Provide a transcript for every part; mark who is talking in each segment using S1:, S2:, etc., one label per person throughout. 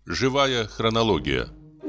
S1: Живая хронология.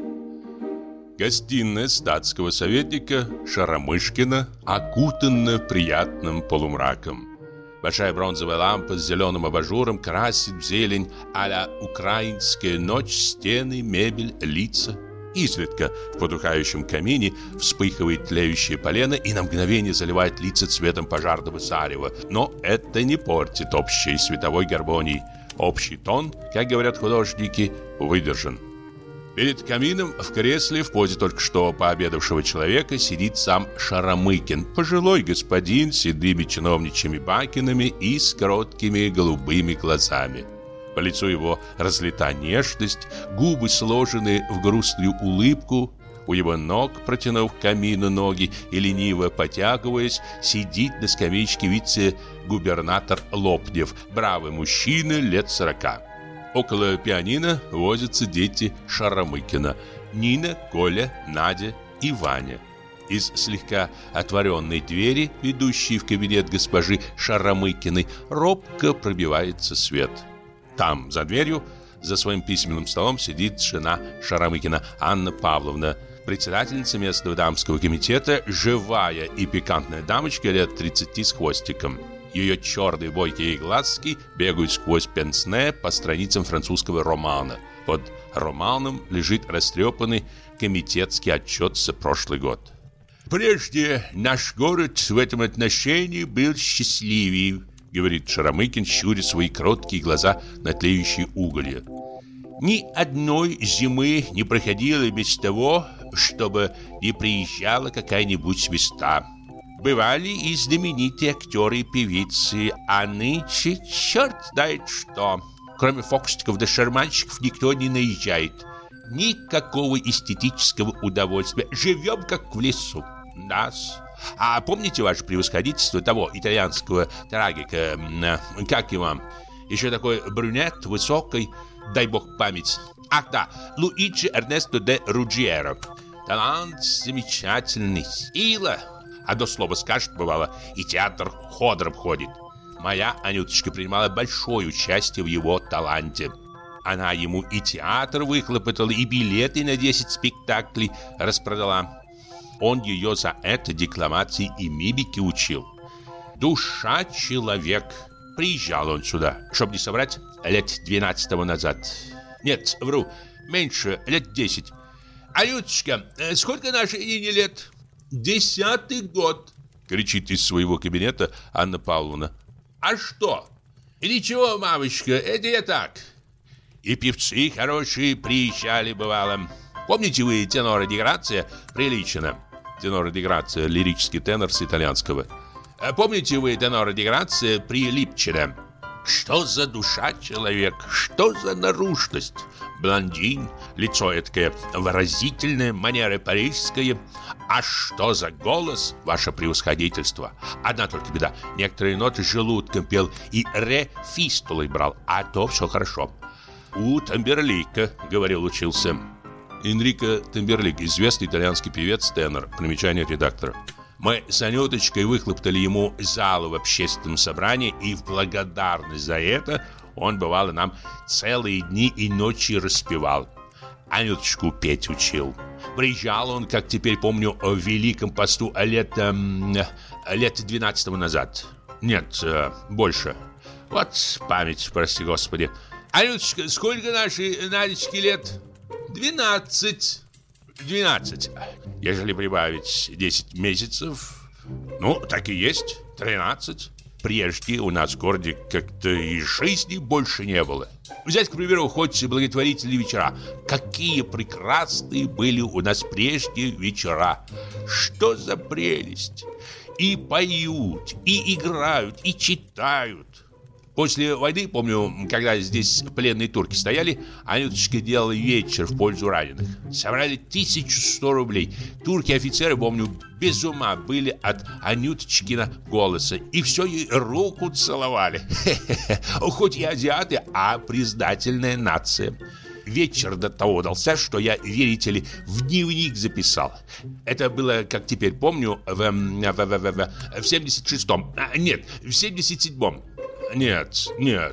S1: Гостиная статского советника Шарамышкина окутана приятным полумраком. Большая бронзовая лампа с зеленым абажуром красит в зелень а-ля украинская ночь стены, мебель, лица. Изредка в потухающем камине вспыхивает тлеющее полено и на мгновение заливает лица цветом пожарного зарева. Но это не портит общей световой гармонии. Общий тон, как говорят художники, выдержан. Перед камином в кресле в позе только что пообедавшего человека сидит сам Шарамыкин, пожилой господин с седыми чиновничьими бакинами и с короткими голубыми глазами. По лицу его разлита нежность, губы сложены в грустную улыбку. У его ног, протянув к камину ноги и лениво потягиваясь, сидит на скамеечке вице-губернатор Лопнев, бравый мужчина лет 40. Около пианино возятся дети Шарамыкина: Нина, Коля, Надя и Ваня. Из слегка отворенной двери, ведущей в кабинет госпожи Шарамыкиной, робко пробивается свет. Там, за дверью, за своим письменным столом сидит жена Шарамыкина, Анна Павловна, председательница местного дамского комитета, живая и пикантная дамочка лет 30 с хвостиком. Ее черные бойкие глазки бегают сквозь пенсне по страницам французского романа. Под романом лежит растрепанный комитетский отчет за прошлый год. «Прежде наш город в этом отношении был счастливее», — говорит Шарамыкин, щуря свои кроткие глаза на тлеющие уголья. «Ни одной зимы не проходило без того, чтобы не приезжала какая-нибудь звезда. Бывали и знаменитые актеры и певицы, а нынче черт знает что. Кроме фокусников да шарманщиков никто не наезжает. Никакого эстетического удовольствия. Живем как в лесу. Нас. А помните, ваше превосходительство, того итальянского трагика, как его, еще такой брюнет, высокий, дай бог память. Ах да, Луиджи Эрнесто де Руджиеро. Талант замечательный, сила. Одно слово скажет, бывало, и театр ходором ходит. Моя Анюточка принимала большое участие в его таланте. Она ему и театр выхлопотала, и билеты на 10 спектаклей распродала. Он ее за это декламации и мимики учил. Душа человек. Приезжал он сюда, чтобы не соврать, лет 12 назад. Нет, вру, меньше, лет 10. «Анюточка, сколько нашей Нине лет?» «10-й год», — кричит из своего кабинета Анна Павловна. «А что?» «Ничего, мамочка, это я так. И певцы хорошие приезжали, бывало. Помните вы тенора Ди Грация Приличина?» Тенора Ди Грация — лирический тенор с итальянского. «Помните вы тенора Ди Грация Прилипчина?» Что за душа человек, что за наружность? Блондин, лицо эткое выразительное, манера парижская. А что за голос, ваше превосходительство? Одна только беда, некоторые ноты желудком пел и ре фистулой брал, а то все хорошо. У Тамберлика, говорил, учился. Энрико Тамберлик, известный итальянский певец-тенор. Примечание редактора. Мы с Анюточкой выхлоптали ему залу в общественном собрании, и в благодарность за это он, бывало, нам целые дни и ночи распевал. Анюточку петь учил. Приезжал он, как теперь помню, в Великом посту лет 12 назад. Нет, больше. Вот память, прости господи. Анюточка, сколько нашей Надечке лет? 12. 12. Ежели прибавить 10 месяцев, ну, так и есть, 13. Прежде у нас в городе как-то и жизни больше не было. Взять, к примеру, хоть благотворительные вечера. Какие прекрасные были у нас прежде вечера. Что за прелесть! И поют, и играют, и читают. После войны, помню, когда здесь пленные турки стояли, Анюточка делала вечер в пользу раненых. Собрали 1100 рублей. Турки-офицеры, помню, без ума были от Анюточкина голоса. И все ей руку целовали. Хоть и азиаты, а признательная нация. Вечер до того удался, что я, верите ли, в дневник записал. Это было, как теперь помню, в 76-м. Нет, в 77-м. Нет,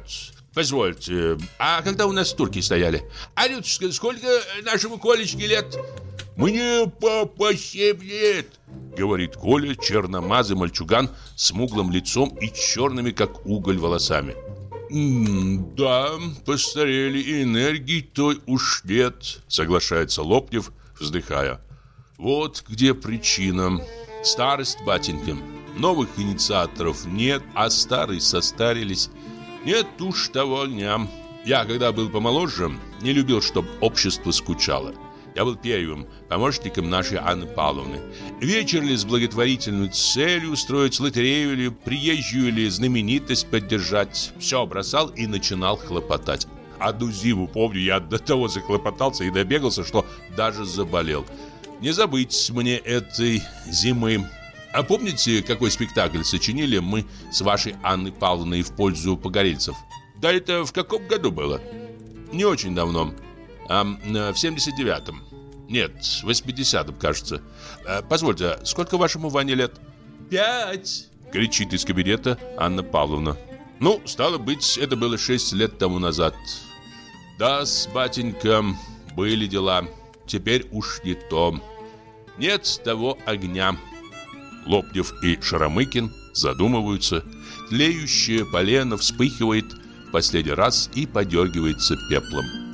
S1: Позвольте, а когда у нас турки стояли? Анютушка, сколько нашему Колечке лет? Мне, папа, 7 лет, говорит Коля, черномазый мальчуган с смуглым лицом и черными, как уголь, волосами. Да, постарели, и энергии той уж нет, соглашается Лопнев, вздыхая. Вот где причина. Старость, батенька. Новых инициаторов нет, а старые состарились. Нет уж того дня. Я, когда был помоложе, не любил, чтобы общество скучало. Я был первым помощником нашей Анны Павловны. Вечер ли с благотворительной целью устроить лотерею или приезжую или знаменитость поддержать. Все бросал и начинал хлопотать. Одну зиму, помню, я до того захлопотался и добегался, что даже заболел. Не забыть мне этой зимы. А помните, какой спектакль сочинили мы с вашей Анной Павловной в пользу погорельцев? Да это в каком году было? Не очень давно. В 79-м. Нет, в 80-м, кажется. Позвольте, сколько вашему Ване лет? 5, кричит из кабинета Анна Павловна. Ну, стало быть, это было 6 лет тому назад. Да, с батенька, были дела. Теперь уж не то. Нет того огня. Лопнев и Шарамыкин задумываются. Тлеющее полено вспыхивает в последний раз и подергивается пеплом.